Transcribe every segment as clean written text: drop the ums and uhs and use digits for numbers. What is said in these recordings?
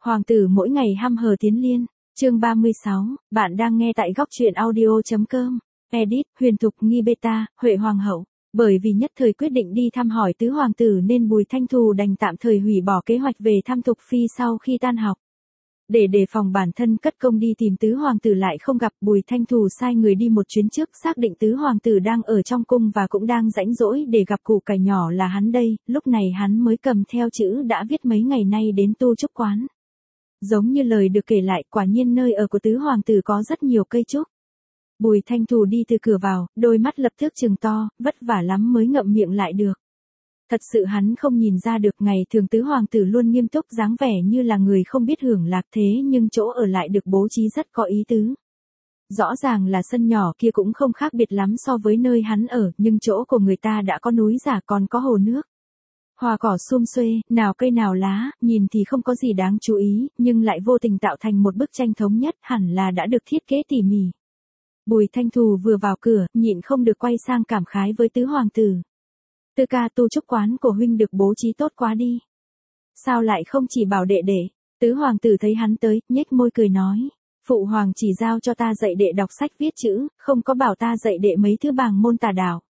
Hoàng tử mỗi ngày hăm hờ tiến liên, chương 36, bạn đang nghe tại góc truyện audio.com, edit, huyền thục nghi beta, Huệ Hoàng hậu. Bởi vì nhất thời quyết định đi thăm hỏi tứ hoàng tử nên Bùi Thanh Thù đành tạm thời hủy bỏ kế hoạch về thăm Thục Phi sau khi tan học. Để đề phòng bản thân cất công đi tìm tứ hoàng tử lại không gặp, Bùi Thanh Thù sai người đi một chuyến trước xác định tứ hoàng tử đang ở trong cung và cũng đang rãnh rỗi để gặp củ cải nhỏ là hắn đây, lúc này hắn mới cầm theo chữ đã viết mấy ngày nay đến tu trúc quán. Giống như lời được kể lại, quả nhiên nơi ở của tứ hoàng tử có rất nhiều cây trúc. Bùi Thanh Thù đi từ cửa vào, đôi mắt lập tức trừng to, vất vả lắm mới ngậm miệng lại được. Thật sự hắn không nhìn ra được, ngày thường tứ hoàng tử luôn nghiêm túc dáng vẻ như là người không biết hưởng lạc, thế nhưng chỗ ở lại được bố trí rất có ý tứ. Rõ ràng là sân nhỏ kia cũng không khác biệt lắm so với nơi hắn ở, nhưng chỗ của người ta đã có núi giả còn có hồ nước. Hoa cỏ sum xuê, nào cây nào lá, nhìn thì không có gì đáng chú ý, nhưng lại vô tình tạo thành một bức tranh thống nhất, hẳn là đã được thiết kế tỉ mỉ. Bùi Thanh Thù vừa vào cửa, nhịn không được quay sang cảm khái với tứ hoàng tử. Tư ca, tu trúc quán của huynh được bố trí tốt quá đi. Sao lại không chỉ bảo đệ để? Tứ hoàng tử thấy hắn tới, nhếch môi cười nói. Phụ hoàng chỉ giao cho ta dạy đệ đọc sách viết chữ, không có bảo ta dạy đệ mấy thứ bàng môn tà đạo.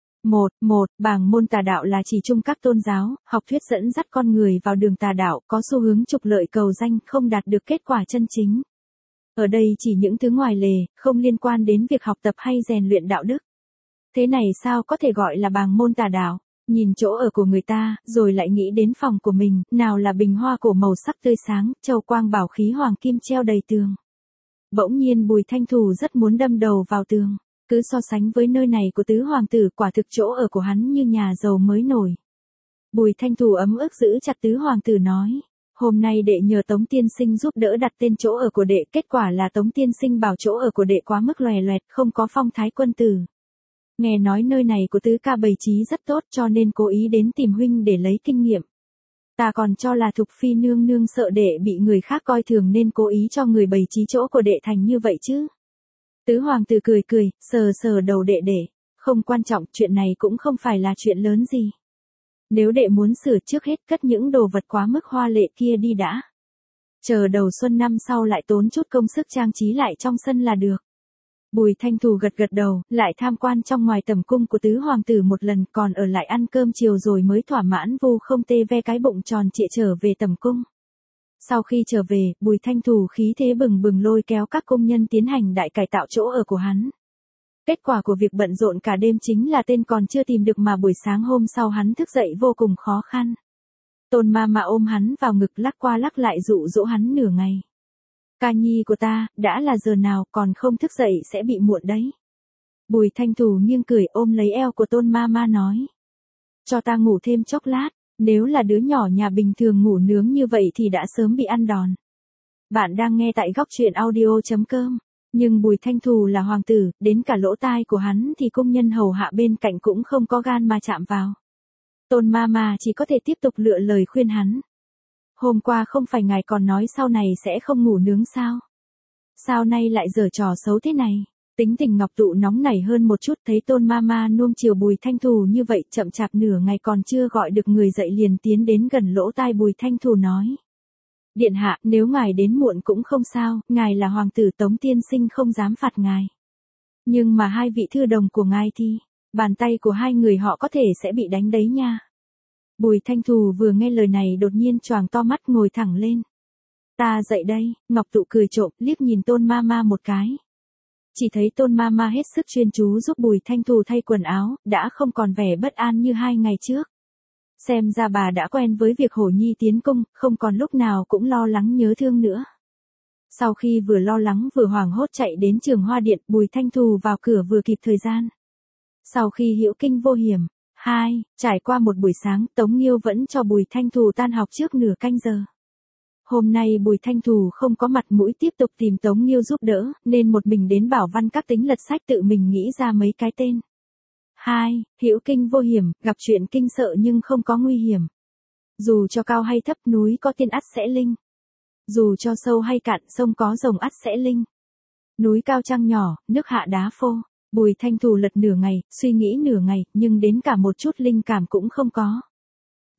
Bàng môn tà đạo là chỉ chung các tôn giáo, học thuyết dẫn dắt con người vào đường tà đạo, có xu hướng trục lợi cầu danh, không đạt được kết quả chân chính. Ở đây chỉ những thứ ngoài lề, không liên quan đến việc học tập hay rèn luyện đạo đức. Thế này sao có thể gọi là bàng môn tà đạo? Nhìn chỗ ở của người ta, rồi lại nghĩ đến phòng của mình, nào là bình hoa cổ màu sắc tươi sáng, châu quang bảo khí hoàng kim treo đầy tường. Bỗng nhiên Bùi Thanh Thù rất muốn đâm đầu vào tường. Cứ so sánh với nơi này của tứ hoàng tử, quả thực chỗ ở của hắn như nhà giàu mới nổi. Bùi Thanh Thù ấm ức giữ chặt tứ hoàng tử nói. Hôm nay đệ nhờ Tống tiên sinh giúp đỡ đặt tên chỗ ở của đệ, kết quả là Tống tiên sinh bảo chỗ ở của đệ quá mức loè loẹt, không có phong thái quân tử. Nghe nói nơi này của tứ ca bày trí rất tốt cho nên cố ý đến tìm huynh để lấy kinh nghiệm. Ta còn cho là Thục Phi nương nương sợ đệ bị người khác coi thường nên cố ý cho người bày trí chỗ của đệ thành như vậy chứ. Tứ hoàng tử cười cười, sờ sờ đầu đệ đệ. Không quan trọng, chuyện này cũng không phải là chuyện lớn gì. Nếu đệ muốn sửa trước hết cất những đồ vật quá mức hoa lệ kia đi đã. Chờ đầu xuân năm sau lại tốn chút công sức trang trí lại trong sân là được. Bùi Thanh Thù gật gật đầu, lại tham quan trong ngoài tầm cung của tứ hoàng tử một lần, còn ở lại ăn cơm chiều rồi mới thỏa mãn vu không tê ve cái bụng tròn trịa trở về tầm cung. Sau khi trở về, Bùi Thanh Thù khí thế bừng bừng lôi kéo các công nhân tiến hành đại cải tạo chỗ ở của hắn. Kết quả của việc bận rộn cả đêm chính là tên còn chưa tìm được mà buổi sáng hôm sau hắn thức dậy vô cùng khó khăn. Tôn ma ôm hắn vào ngực lắc qua lắc lại dụ dỗ hắn nửa ngày. Ca nhi của ta, đã là giờ nào còn không thức dậy sẽ bị muộn đấy. Bùi Thanh Thù nghiêng cười ôm lấy eo của Tôn ma nói. Cho ta ngủ thêm chốc lát, nếu là đứa nhỏ nhà bình thường ngủ nướng như vậy thì đã sớm bị ăn đòn. Bạn đang nghe tại góc truyện audio.com. Nhưng Bùi Thanh Thù là hoàng tử, đến cả lỗ tai của hắn thì công nhân hầu hạ bên cạnh cũng không có gan mà chạm vào. Tôn ma chỉ có thể tiếp tục lựa lời khuyên hắn. Hôm qua không phải ngài còn nói sau này sẽ không ngủ nướng sao? Sao nay lại giở trò xấu thế này? Tính tình Ngọc Tụ nóng nảy hơn một chút, thấy Tôn ma nuông chiều Bùi Thanh Thù như vậy, chậm chạp nửa ngày còn chưa gọi được người dậy liền tiến đến gần lỗ tai Bùi Thanh Thù nói. Điện hạ, nếu ngài đến muộn cũng không sao, ngài là hoàng tử, Tống tiên sinh không dám phạt ngài. Nhưng mà hai vị thư đồng của ngài thì, bàn tay của hai người họ có thể sẽ bị đánh đấy nha. Bùi Thanh Thù vừa nghe lời này đột nhiên choàng to mắt ngồi thẳng lên. Ta dậy đây, Ngọc Tụ cười trộm, liếc nhìn Tôn ma một cái. Chỉ thấy Tôn ma hết sức chuyên chú giúp Bùi Thanh Thù thay quần áo, đã không còn vẻ bất an như 2 ngày trước. Xem ra bà đã quen với việc hổ nhi tiến cung, không còn lúc nào cũng lo lắng nhớ thương nữa. Sau khi vừa lo lắng vừa hoảng hốt chạy đến Trường Hoa Điện, Bùi Thanh Thù vào cửa vừa kịp thời gian. Sau khi hữu kinh vô hiểm, trải qua một buổi sáng, Tống Nghiêu vẫn cho Bùi Thanh Thù tan học trước nửa canh giờ. Hôm nay Bùi Thanh Thù không có mặt mũi tiếp tục tìm Tống Nghiêu giúp đỡ, nên một mình đến Bảo Văn Các tính lật sách tự mình nghĩ ra mấy cái tên. Hữu kinh vô hiểm, gặp chuyện kinh sợ nhưng không có nguy hiểm. Dù cho cao hay thấp, núi có tiên ắt sẽ linh. Dù cho sâu hay cạn, sông có rồng ắt sẽ linh. Núi cao trăng nhỏ, nước hạ đá phô. Bùi Thanh Thù lật nửa ngày, suy nghĩ nửa ngày, nhưng đến cả một chút linh cảm cũng không có.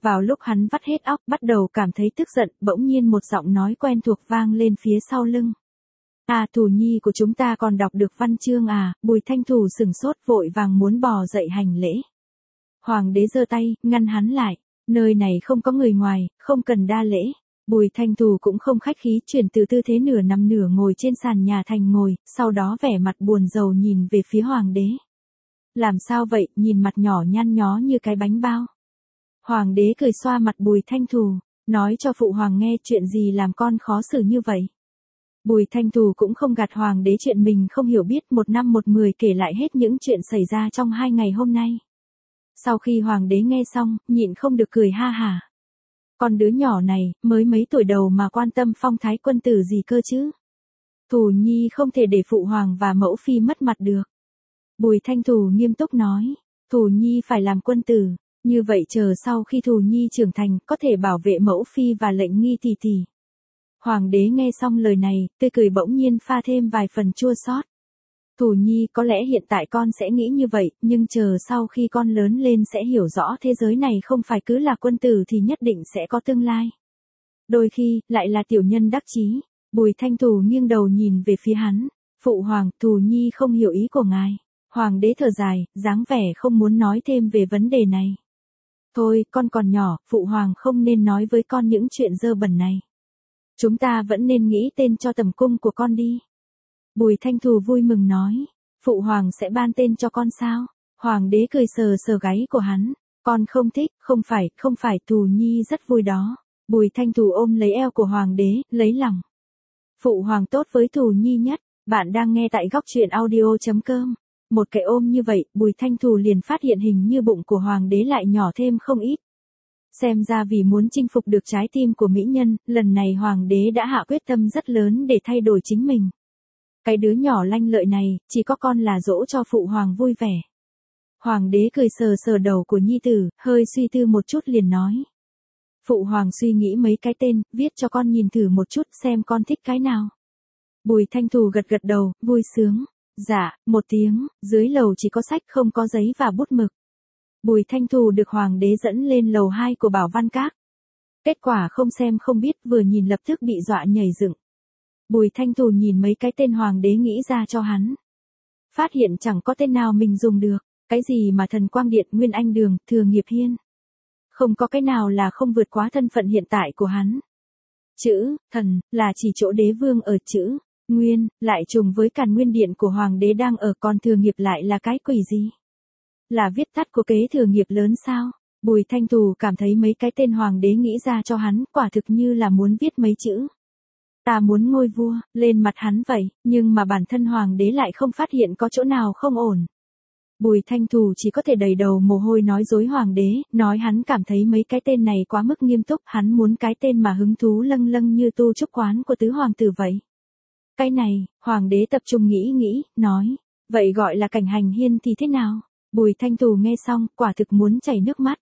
Vào lúc hắn vắt hết óc bắt đầu cảm thấy tức giận, bỗng nhiên một giọng nói quen thuộc vang lên phía sau lưng. À, Thù Nhi của chúng ta còn đọc được văn chương à? Bùi Thanh Thù sừng sốt vội vàng muốn bò dậy hành lễ. Hoàng đế giơ tay, ngăn hắn lại. Nơi này không có người ngoài, không cần đa lễ. Bùi Thanh Thù cũng không khách khí, chuyển từ tư thế nửa nằm nửa ngồi trên sàn nhà thành ngồi, sau đó vẻ mặt buồn rầu nhìn về phía hoàng đế. Làm sao vậy, nhìn mặt nhỏ nhăn nhó như cái bánh bao. Hoàng đế cười xoa mặt Bùi Thanh Thù, nói cho phụ hoàng nghe chuyện gì làm con khó xử như vậy. Bùi Thanh Thù cũng không gạt hoàng đế chuyện mình không hiểu biết, một năm một mười kể lại hết những chuyện xảy ra trong 2 ngày hôm nay. Sau khi hoàng đế nghe xong, nhịn không được cười ha hả. Con đứa nhỏ này, mới mấy tuổi đầu mà quan tâm phong thái quân tử gì cơ chứ. Thù Nhi không thể để phụ hoàng và mẫu phi mất mặt được. Bùi Thanh Thù nghiêm túc nói, Thù Nhi phải làm quân tử, như vậy chờ sau khi Thù Nhi trưởng thành có thể bảo vệ mẫu phi và lệnh nghi tỷ tỷ. Hoàng đế nghe xong lời này, tươi cười bỗng nhiên pha thêm vài phần chua xót. Thù Nhi, có lẽ hiện tại con sẽ nghĩ như vậy, nhưng chờ sau khi con lớn lên sẽ hiểu rõ thế giới này không phải cứ là quân tử thì nhất định sẽ có tương lai. Đôi khi, lại là tiểu nhân đắc chí. Bùi Thanh Thù nghiêng đầu nhìn về phía hắn. Phụ hoàng, Thù Nhi không hiểu ý của ngài. Hoàng đế thở dài, dáng vẻ không muốn nói thêm về vấn đề này. Thôi, con còn nhỏ, phụ hoàng không nên nói với con những chuyện dơ bẩn này. Chúng ta vẫn nên nghĩ tên cho tầm cung của con đi. Bùi Thanh Thù vui mừng nói, phụ hoàng sẽ ban tên cho con sao? Hoàng đế cười sờ sờ gáy của hắn, con không thích, không phải, Thù Nhi rất vui đó. Bùi Thanh Thù ôm lấy eo của hoàng đế, lấy lòng. Phụ hoàng tốt với Thù Nhi nhất, bạn đang nghe tại góc truyện audio.com. Một cái ôm như vậy, Bùi Thanh Thù liền phát hiện hình như bụng của hoàng đế lại nhỏ thêm không ít. Xem ra vì muốn chinh phục được trái tim của mỹ nhân, lần này hoàng đế đã hạ quyết tâm rất lớn để thay đổi chính mình. Cái đứa nhỏ lanh lợi này, chỉ có con là dỗ cho phụ hoàng vui vẻ. Hoàng đế cười sờ sờ đầu của nhi tử, hơi suy tư một chút liền nói. Phụ hoàng suy nghĩ mấy cái tên, viết cho con nhìn thử một chút xem con thích cái nào. Bùi Thanh Thù gật gật đầu, vui sướng. Dạ, một tiếng, dưới lầu chỉ có sách không có giấy và bút mực. Bùi Thanh Thù được hoàng đế dẫn lên lầu 2 của Bảo Văn Các. Kết quả không xem không biết, vừa nhìn lập tức bị dọa nhảy dựng. Bùi Thanh Thù nhìn mấy cái tên hoàng đế nghĩ ra cho hắn. Phát hiện chẳng có tên nào mình dùng được, cái gì mà Thần Quang Điện, Nguyên Anh Đường, Thừa Nghiệp Hiên. Không có cái nào là không vượt quá thân phận hiện tại của hắn. Chữ, thần, là chỉ chỗ đế vương ở, chữ, nguyên, lại trùng với Càn Nguyên Điện của hoàng đế đang ở, còn Thừa Nghiệp lại là cái quỷ gì? Là viết tắt của kế thừa nghiệp lớn sao? Bùi Thanh Thù cảm thấy mấy cái tên hoàng đế nghĩ ra cho hắn, quả thực như là muốn viết mấy chữ. Ta muốn ngôi vua, lên mặt hắn vậy, nhưng mà bản thân hoàng đế lại không phát hiện có chỗ nào không ổn. Bùi Thanh Thù chỉ có thể đầy đầu mồ hôi nói dối hoàng đế, nói hắn cảm thấy mấy cái tên này quá mức nghiêm túc, hắn muốn cái tên mà hứng thú lâng lâng như tu trúc quán của tứ hoàng tử vậy. Cái này, hoàng đế tập trung nghĩ, nói, vậy gọi là Cảnh Hành Hiên thì thế nào? Bùi Thanh Thù nghe xong, quả thực muốn chảy nước mắt.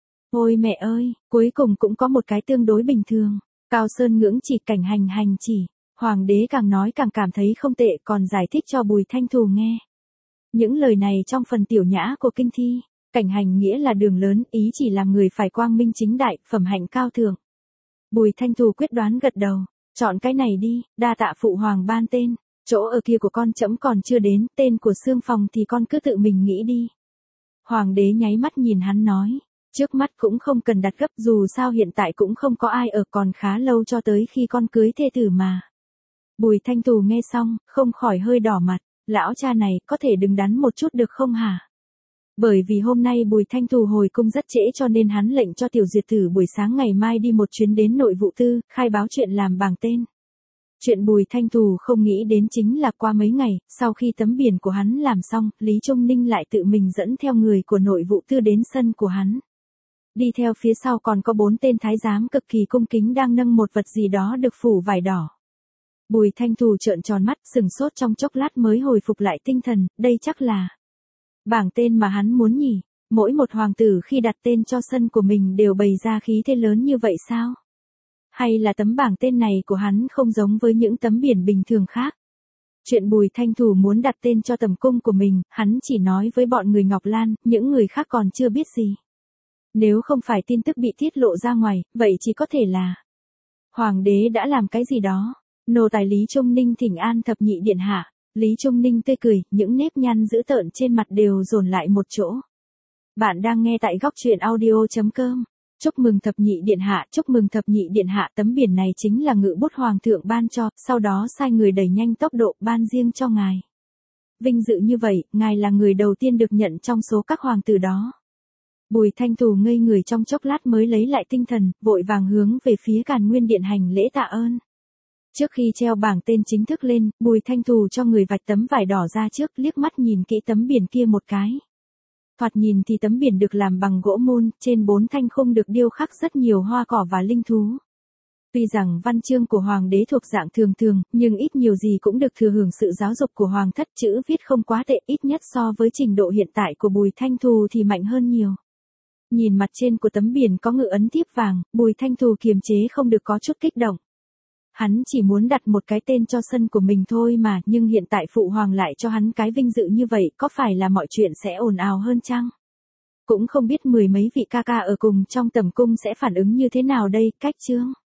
Ôi mẹ ơi, cuối cùng cũng có một cái tương đối bình thường. Cao Sơn ngưỡng chỉ, Cảnh hành chỉ. Hoàng đế càng nói càng cảm thấy không tệ, còn giải thích cho Bùi Thanh Thù nghe. Những lời này trong phần tiểu nhã của kinh thi. Cảnh hành nghĩa là đường lớn, ý chỉ làm người phải quang minh chính đại, phẩm hạnh cao thượng. Bùi Thanh Thù quyết đoán gật đầu. Chọn cái này đi, đa tạ phụ hoàng ban tên. Chỗ ở kia của con trẫm còn chưa đến, tên của xương phòng thì con cứ tự mình nghĩ đi. Hoàng đế nháy mắt nhìn hắn nói, trước mắt cũng không cần đặt gấp, dù sao hiện tại cũng không có ai ở, còn khá lâu cho tới khi con cưới thê tử mà. Bùi Thanh Thù nghe xong, không khỏi hơi đỏ mặt, lão cha này có thể đứng đắn một chút được không hả? Bởi vì hôm nay Bùi Thanh Thù hồi cung rất trễ cho nên hắn lệnh cho Tiểu Diệt Tử buổi sáng ngày mai đi một chuyến đến nội vụ tư, khai báo chuyện làm bảng tên. Chuyện Bùi Thanh Thù không nghĩ đến chính là qua mấy ngày, sau khi tấm biển của hắn làm xong, Lý Trung Ninh lại tự mình dẫn theo người của nội vụ tư đến sân của hắn. Đi theo phía sau còn có 4 tên thái giám cực kỳ cung kính đang nâng một vật gì đó được phủ vải đỏ. Bùi Thanh Thù trợn tròn mắt, sừng sốt trong chốc lát mới hồi phục lại tinh thần, đây chắc là bảng tên mà hắn muốn nhỉ. Mỗi một hoàng tử khi đặt tên cho sân của mình đều bày ra khí thế lớn như vậy sao? Hay là tấm bảng tên này của hắn không giống với những tấm biển bình thường khác? Chuyện Bùi Thanh Thù muốn đặt tên cho tầm cung của mình, hắn chỉ nói với bọn người Ngọc Lan, những người khác còn chưa biết gì. Nếu không phải tin tức bị tiết lộ ra ngoài, vậy chỉ có thể là Hoàng đế đã làm cái gì đó. Nô tài Lý Trung Ninh thỉnh an thập nhị điện hạ. Lý Trung Ninh tươi cười, những nếp nhăn dữ tợn trên mặt đều dồn lại một chỗ. Bạn đang nghe tại góc truyện audio.com. Chúc mừng thập nhị điện hạ, chúc mừng thập nhị điện hạ, tấm biển này chính là ngự bút hoàng thượng ban cho, sau đó sai người đẩy nhanh tốc độ ban riêng cho ngài. Vinh dự như vậy, ngài là người đầu tiên được nhận trong số các hoàng tử đó. Bùi Thanh Thù ngây người trong chốc lát mới lấy lại tinh thần, vội vàng hướng về phía Càn Nguyên điện hành lễ tạ ơn. Trước khi treo bảng tên chính thức lên, Bùi Thanh Thù cho người vạch tấm vải đỏ ra trước, liếc mắt nhìn kỹ tấm biển kia một cái. Thoạt nhìn thì tấm biển được làm bằng gỗ mun, trên 4 thanh khung được điêu khắc rất nhiều hoa cỏ và linh thú. Tuy rằng văn chương của hoàng đế thuộc dạng thường thường, nhưng ít nhiều gì cũng được thừa hưởng sự giáo dục của hoàng thất, chữ viết không quá tệ, ít nhất so với trình độ hiện tại của Bùi Thanh Thù thì mạnh hơn nhiều. Nhìn mặt trên của tấm biển có ngự ấn thiếp vàng, Bùi Thanh Thù kiềm chế không được có chút kích động. Hắn chỉ muốn đặt một cái tên cho sân của mình thôi mà, nhưng hiện tại phụ hoàng lại cho hắn cái vinh dự như vậy, có phải là mọi chuyện sẽ ồn ào hơn chăng? Cũng không biết mười mấy vị ca ca ở cùng trong tầm cung sẽ phản ứng như thế nào đây, Cách Chương.